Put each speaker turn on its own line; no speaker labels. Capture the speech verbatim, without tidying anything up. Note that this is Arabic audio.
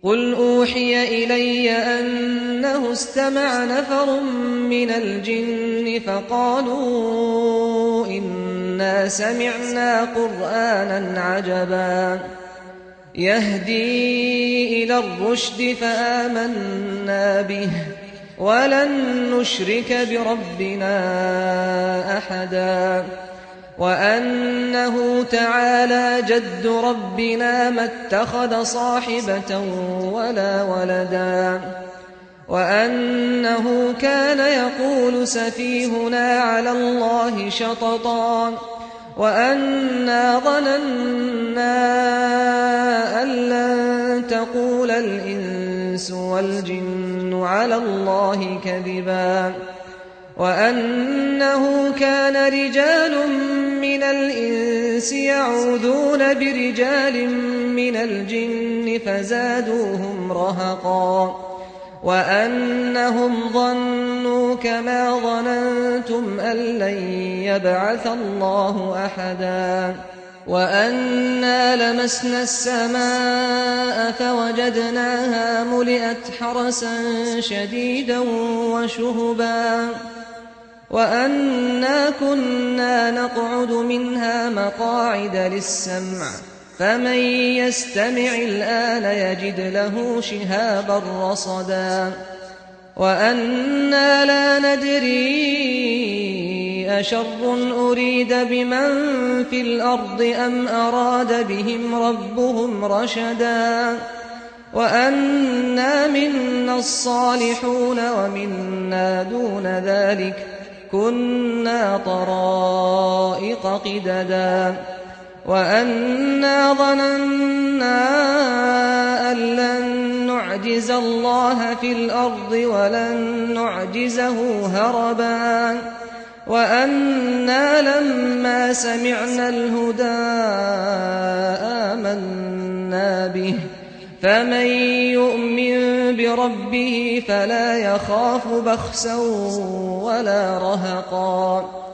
قُلْ أُوحِيَ إِلَيَّ أَنَّهُ اسْتَمَعَ نَفَرٌ مِّنَ الْجِنِّ فَقَالُوا إِنَّا سَمِعْنَا قُرْآنًا عَجَبًا يَهْدِي إِلَى الرُّشْدِ فَآمَنَّا بِهِ وَلَن نُّشْرِكَ بِرَبِّنَا أَحَدًا وَأَنَّهُ تَعَالَىٰ جَدُّ رَبِّنَا مَا اتَّخَذَ صَاحِبَةً وَلَا وَلَدًا وَأَنَّهُ كَانَ يَقُولُ سَفِيهُنَا عَلَى اللَّهِ شَطَطًا وَأَنَّا ظَنَنَّا أَن لَّن تَقُولَ الْإِنسُ وَالْجِنُّ عَلَى اللَّهِ كَذِبًا وَأَنَّهُ كَانَ رِجَالٌ مِّنَ الْإِنسِ يَعُوذُونَ بِرِجَالٍ مِّنَ الْجِنِّ فَزَادُوهُمْ رَهَقًا وَأَنَّهُمْ ظَنُّوا كَمَا ظَنَنتُمْ أَن لَّن يَبْعَثَ اللَّهُ أَحَدًا وَأَنَّا لَمَسْنَا السَّمَاءَ فَوَجَدْنَاهَا مُلِئَتْ حَرَسًا شَدِيدًا وَشُهُبًا وَأَنَّا كُنَّا نَقْعُدُ مِنْهَا مَقَاعِدَ لِلسَّمْعِ فَمَن يَسْتَمِعِ الْآنَ يَجِدْ لَهُ شِهَابًا رَّصَدًا وَأَنَّا لَا نَدْرِي أَشَرٌّ أُرِيدَ بِمَن فِي الْأَرْضِ أَمْ أَرَادَ بِهِمْ رَبُّهُمْ رَشَدًا وَأَنَّا مِنَّا الصَّالِحُونَ وَمِنَّا دُونَ ذَلِكَ كُنَّا طَرَائِقَ قِدَدًا وَأَنَّا ظَنَنَّا أَن لَّن نُّعْجِزَ اللَّهَ فِي الْأَرْضِ وَلَن نُّعْجِزَهُ هَرَبًا وَأَنَّا لَمَّا سَمِعْنَا الْهُدَىٰ آمَنَّا بِهِ فَمَن يُؤْمِن بِرَبِّهِ فَلَا يَخَافُ بَخْسًا وَلَا رَهَقًا